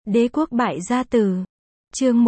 Đế quốc bại gia tử. Chương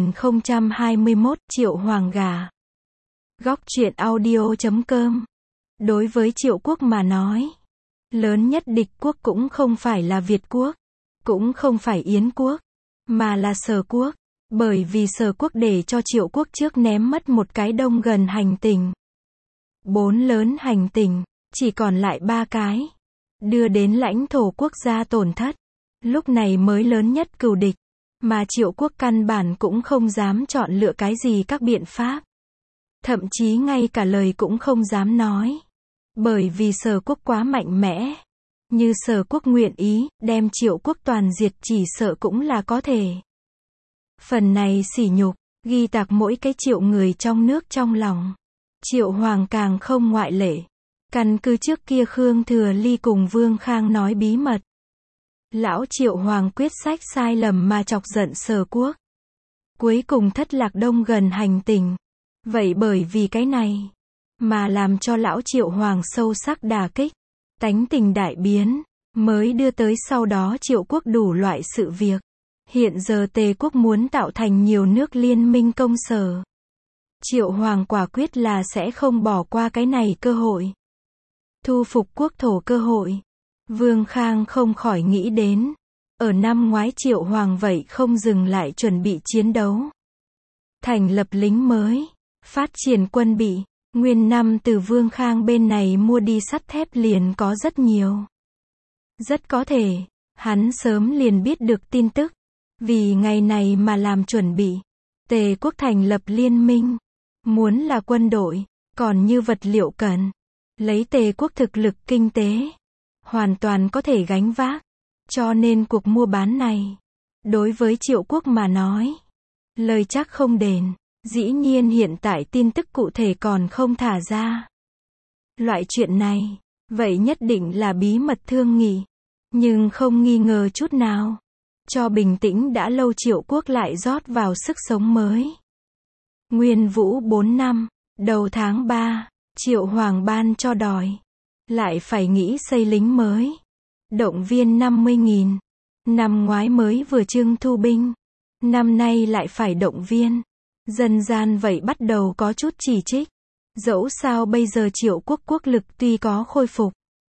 1021, Triệu Hoàng gà. Góc truyện audio.com. Đối với Triệu quốc mà nói, lớn nhất địch quốc cũng không phải là Việt quốc, cũng không phải Yến quốc, mà là Sở quốc. Bởi vì Sở quốc để cho Triệu quốc trước ném mất một cái đông gần hành tinh. 4 lớn hành tinh, chỉ còn lại 3 cái. Đưa đến lãnh thổ quốc gia tổn thất. Lúc này mới lớn nhất cừu địch. Mà Triệu quốc căn bản cũng không dám chọn lựa cái gì các biện pháp. Thậm chí ngay cả lời cũng không dám nói. Bởi vì Sở quốc quá mạnh mẽ. Như Sở quốc nguyện ý, đem Triệu quốc toàn diệt chỉ sợ cũng là có thể. Phần này sỉ nhục, ghi tạc mỗi cái Triệu người trong nước trong lòng. Triệu Hoàng càng không ngoại lệ. Căn cứ trước kia Khương Thừa Ly cùng Vương Khang nói bí mật. Lão Triệu Hoàng quyết sách sai lầm mà chọc giận Sở quốc. Cuối cùng thất lạc đông gần hành tinh. Vậy bởi vì cái này, mà làm cho lão Triệu Hoàng sâu sắc đả kích. Tánh tình đại biến, mới đưa tới sau đó Triệu quốc đủ loại sự việc. Hiện giờ Tề quốc muốn tạo thành nhiều nước liên minh công sở. Triệu Hoàng quả quyết là sẽ không bỏ qua cái này cơ hội. Thu phục quốc thổ cơ hội. Vương Khang không khỏi nghĩ đến. Ở năm ngoái Triệu Hoàng vậy không dừng lại chuẩn bị chiến đấu. Thành lập lính mới. Phát triển quân bị. Nguyên năm từ Vương Khang bên này mua đi sắt thép liền có rất nhiều. Rất có thể, hắn sớm liền biết được tin tức. Vì ngày này mà làm chuẩn bị. Tề quốc thành lập liên minh. Muốn là quân đội, còn như vật liệu cần. Lấy Tề quốc thực lực kinh tế. Hoàn toàn có thể gánh vác. Cho nên cuộc mua bán này. Đối với Triệu quốc mà nói. Lời chắc không đền. Dĩ nhiên hiện tại tin tức cụ thể còn không thả ra. Loại chuyện này. Vậy nhất định là bí mật thương nghị. Nhưng không nghi ngờ chút nào. Cho bình tĩnh đã lâu Triệu quốc lại rót vào sức sống mới. Nguyên Vũ 4 năm. Đầu tháng 3. Triệu Hoàng ban cho đòi. Lại phải nghĩ xây lính mới. Động viên 50.000. Năm ngoái mới vừa trưng thu binh. Năm nay lại phải động viên. Dần gian vậy bắt đầu có chút chỉ trích. Dẫu sao bây giờ Triệu quốc quốc lực tuy có khôi phục.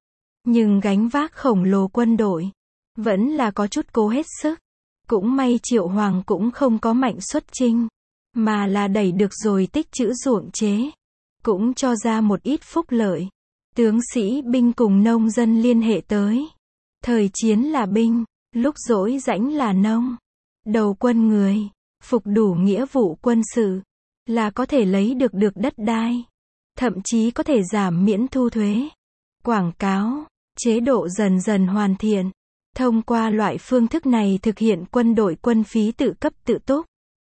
Nhưng gánh vác khổng lồ quân đội. Vẫn là có chút cố hết sức. Cũng may Triệu Hoàng cũng không có mạnh xuất chinh. Mà là đẩy được rồi tích trữ ruộng chế. Cũng cho ra một ít phúc lợi. Tướng sĩ binh cùng nông dân liên hệ tới. Thời chiến là binh, lúc rỗi rãnh là nông. Đầu quân người, phục đủ nghĩa vụ quân sự. Là có thể lấy được đất đai. Thậm chí có thể giảm miễn thu thuế. Quảng cáo, chế độ dần dần hoàn thiện. Thông qua loại phương thức này thực hiện quân đội quân phí tự cấp tự túc.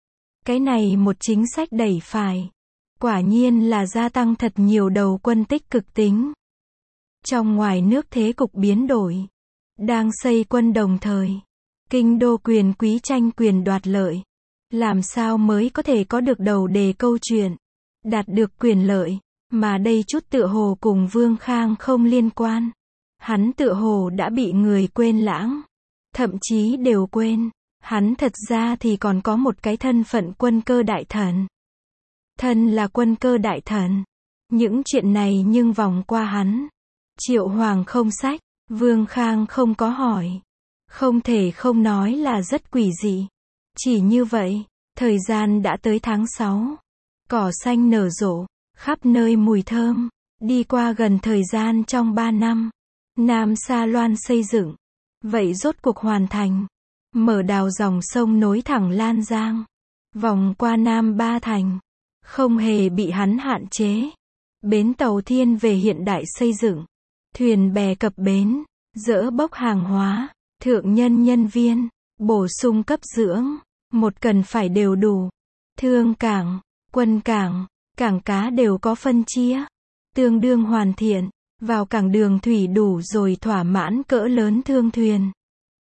Cái này một chính sách đẩy phải. Quả nhiên là gia tăng thật nhiều đầu quân tích cực tính. Trong ngoài nước thế cục biến đổi. Đang xây quân đồng thời. Kinh đô quyền quý tranh quyền đoạt lợi. Làm sao mới có thể có được đầu đề câu chuyện. Đạt được quyền lợi. Mà đây chút tựa hồ cùng Vương Khang không liên quan. Hắn tựa hồ đã bị người quên lãng. Thậm chí đều quên. Hắn thật ra thì còn có một cái thân phận quân cơ đại thần. Thân là quân cơ đại thần. Những chuyện này nhưng vòng qua hắn. Triệu Hoàng không sách. Vương Khang không có hỏi. Không thể không nói là rất quỷ dị. Chỉ như vậy, thời gian đã tới tháng 6. Cỏ xanh nở rộ, khắp nơi mùi thơm. Đi qua gần thời gian trong 3 năm. Nam Sa Loan xây dựng. Vậy rốt cuộc hoàn thành. Mở đào dòng sông nối thẳng Lan Giang. Vòng qua Nam Ba Thành. Không hề bị hắn hạn chế. Bến tàu thiên về hiện đại xây dựng. Thuyền bè cập bến. Dỡ bốc hàng hóa. Thượng nhân nhân viên. Bổ sung cấp dưỡng. Một cần phải đều đủ. Thương cảng. Quân cảng. Cảng cá đều có phân chia. Tương đương hoàn thiện. Vào cảng đường thủy đủ rồi thỏa mãn cỡ lớn thương thuyền.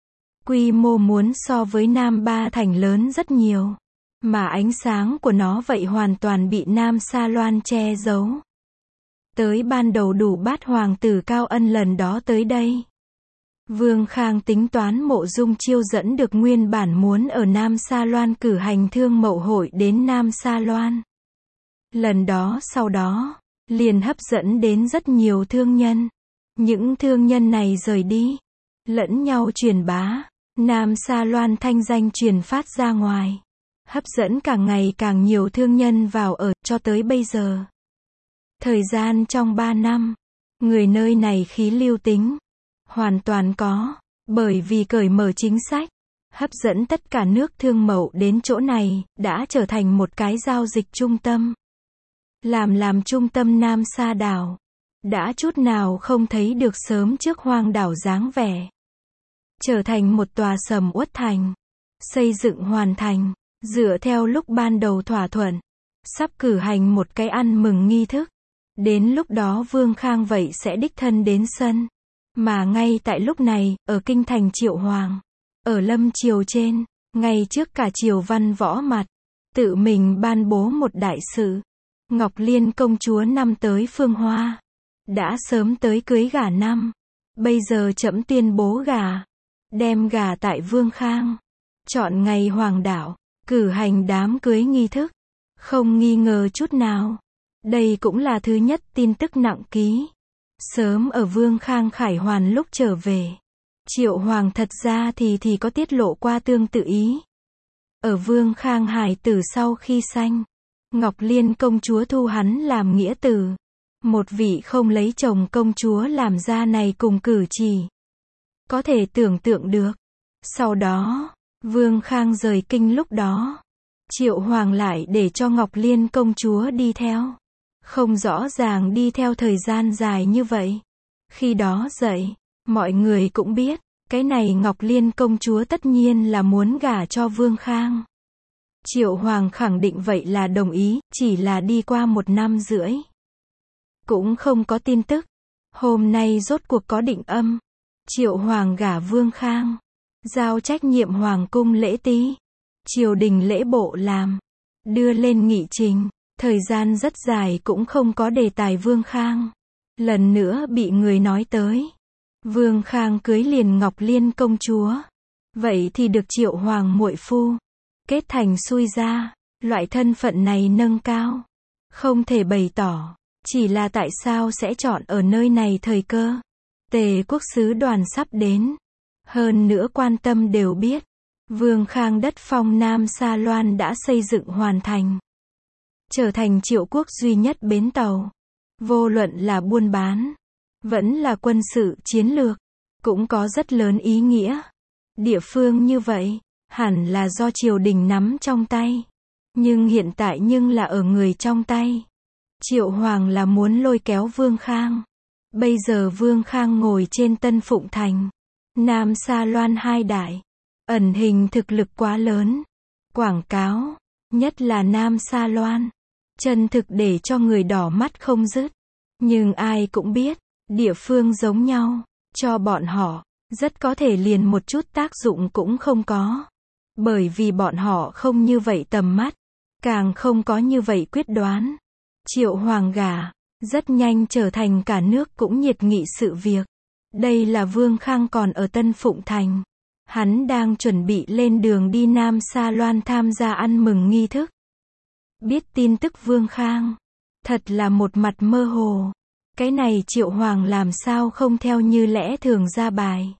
Quy mô muốn so với Nam Ba Thành lớn rất nhiều. Mà ánh sáng của nó vậy hoàn toàn bị Nam Sa Loan che giấu. Tới ban đầu đủ bát hoàng tử Cao Ân lần đó tới đây. Vương Khang tính toán Mộ Dung Chiêu dẫn được nguyên bản muốn ở Nam Sa Loan cử hành thương mậu hội đến Nam Sa Loan. Lần đó sau đó, liền hấp dẫn đến rất nhiều thương nhân. Những thương nhân này rời đi, lẫn nhau truyền bá, Nam Sa Loan thanh danh truyền phát ra ngoài, hấp dẫn càng ngày càng nhiều thương nhân vào ở, cho tới bây giờ. Thời gian trong 3 năm, người nơi này khí lưu tính, hoàn toàn có, bởi vì cởi mở chính sách, hấp dẫn tất cả nước thương mậu đến chỗ này, đã trở thành một cái giao dịch trung tâm. Làm trung tâm Nam Sa đảo, đã chút nào không thấy được sớm trước Hoang đảo dáng vẻ. Trở thành một tòa sầm uất thành, xây dựng hoàn thành, dựa theo lúc ban đầu thỏa thuận, sắp cử hành một cái ăn mừng nghi thức. Đến lúc đó Vương Khang vậy sẽ đích thân đến sân. Mà ngay tại lúc này, ở kinh thành Triệu Hoàng, ở Lâm Triều trên, ngay trước cả triều văn võ mặt, tự mình ban bố một đại sự. Ngọc Liên công chúa năm tới Phương Hoa, đã sớm tới cưới gả năm. Bây giờ trẫm tuyên bố gả, đem gả tại Vương Khang. Chọn ngày Hoàng đảo, cử hành đám cưới nghi thức. Không nghi ngờ chút nào. Đây cũng là thứ nhất tin tức nặng ký. Sớm ở Vương Khang khải hoàn lúc trở về, Triệu Hoàng thật ra thì có tiết lộ qua tương tự ý. Ở Vương Khang hài tử sau khi sanh, Ngọc Liên công chúa thu hắn làm nghĩa tử. Một vị không lấy chồng công chúa làm ra này cùng cử chỉ. Có thể tưởng tượng được. Sau đó, Vương Khang rời kinh lúc đó, Triệu Hoàng lại để cho Ngọc Liên công chúa đi theo. Không rõ ràng đi theo thời gian dài như vậy. Khi đó dậy, mọi người cũng biết, cái này Ngọc Liên công chúa tất nhiên là muốn gả cho Vương Khang. Triệu Hoàng khẳng định vậy là đồng ý, chỉ là đi qua 1 năm rưỡi. Cũng không có tin tức. Hôm nay rốt cuộc có định âm. Triệu Hoàng gả Vương Khang. Giao trách nhiệm Hoàng cung lễ tý. Triều đình lễ bộ làm. Đưa lên nghị trình. Thời gian rất dài cũng không có đề tài Vương Khang. Lần nữa bị người nói tới. Vương Khang cưới liền Ngọc Liên công chúa. Vậy thì được Triệu Hoàng muội phu. Kết thành xui ra. Loại thân phận này nâng cao. Không thể bày tỏ. Chỉ là tại sao sẽ chọn ở nơi này thời cơ. Tề quốc sứ đoàn sắp đến. Hơn nữa quan tâm đều biết. Vương Khang đất phong Nam Sa Loan đã xây dựng hoàn thành. Trở thành Triệu quốc duy nhất bến tàu. Vô luận là buôn bán, vẫn là quân sự chiến lược, cũng có rất lớn ý nghĩa. Địa phương như vậy, hẳn là do triều đình nắm trong tay. Nhưng hiện tại là ở người trong tay. Triệu Hoàng là muốn lôi kéo Vương Khang. Bây giờ Vương Khang ngồi trên Tân Phụng Thành. Nam Sa Loan hai đại. Ẩn hình thực lực quá lớn. Quảng cáo, nhất là Nam Sa Loan. Chân thực để cho người đỏ mắt không dứt. Nhưng ai cũng biết, địa phương giống nhau, cho bọn họ, rất có thể liền một chút tác dụng cũng không có. Bởi vì bọn họ không như vậy tầm mắt, càng không có như vậy quyết đoán. Triệu Hoàng gả, rất nhanh trở thành cả nước cũng nhiệt nghị sự việc. Đây là Vương Khang còn ở Tân Phụng Thành. Hắn đang chuẩn bị lên đường đi Nam Sa Loan tham gia ăn mừng nghi thức. Biết tin tức Vương Khang, thật là một mặt mơ hồ. Cái này Triệu Hoàng làm sao không theo như lẽ thường ra bài.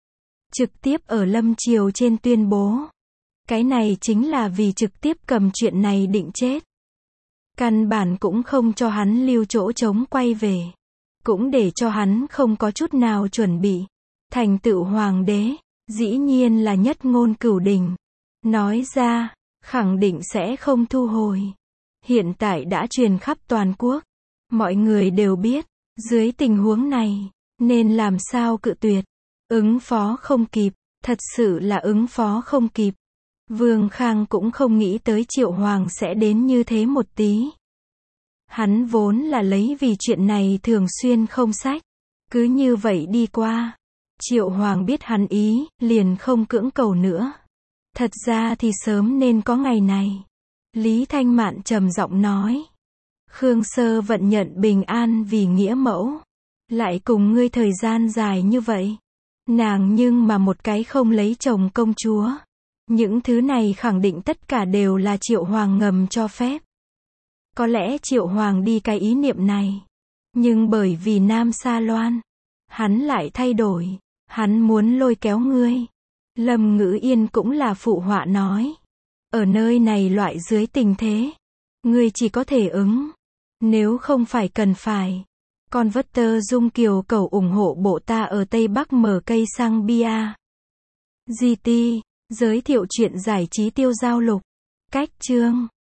Trực tiếp ở Lâm Triều trên tuyên bố. Cái này chính là vì trực tiếp cầm chuyện này định chết. Căn bản cũng không cho hắn lưu chỗ trống quay về. Cũng để cho hắn không có chút nào chuẩn bị. Thành tựu hoàng đế, dĩ nhiên là nhất ngôn cửu đỉnh. Nói ra, khẳng định sẽ không thu hồi. Hiện tại đã truyền khắp toàn quốc. Mọi người đều biết, dưới tình huống này, nên làm sao cự tuyệt. Ứng phó không kịp, thật sự là ứng phó không kịp. Vương Khang cũng không nghĩ tới Triệu Hoàng sẽ đến như thế một tí. Hắn vốn là lấy vì chuyện này thường xuyên không sách. Cứ như vậy đi qua. Triệu Hoàng biết hắn ý, liền không cưỡng cầu nữa. Thật ra thì sớm nên có ngày này. Lý Thanh Mạn trầm giọng nói. Khương Sơ Vận nhận bình an vì nghĩa mẫu. Lại cùng ngươi thời gian dài như vậy. Nàng nhưng mà một cái không lấy chồng công chúa. Những thứ này khẳng định tất cả đều là Triệu Hoàng ngầm cho phép. Có lẽ Triệu Hoàng đi cái ý niệm này. Nhưng bởi vì Nam Sa Loan, hắn lại thay đổi. Hắn muốn lôi kéo ngươi. Lâm Ngữ Yên cũng là phụ họa nói. Ở nơi này loại dưới tình thế, ngươi chỉ có thể ứng. Nếu không phải cần phải. Converter Dung Kiều cầu ủng hộ bộ ta ở Tây Bắc mở cây xăng bia. GT, giới thiệu chuyện giải trí tiêu giao lục. Cách chương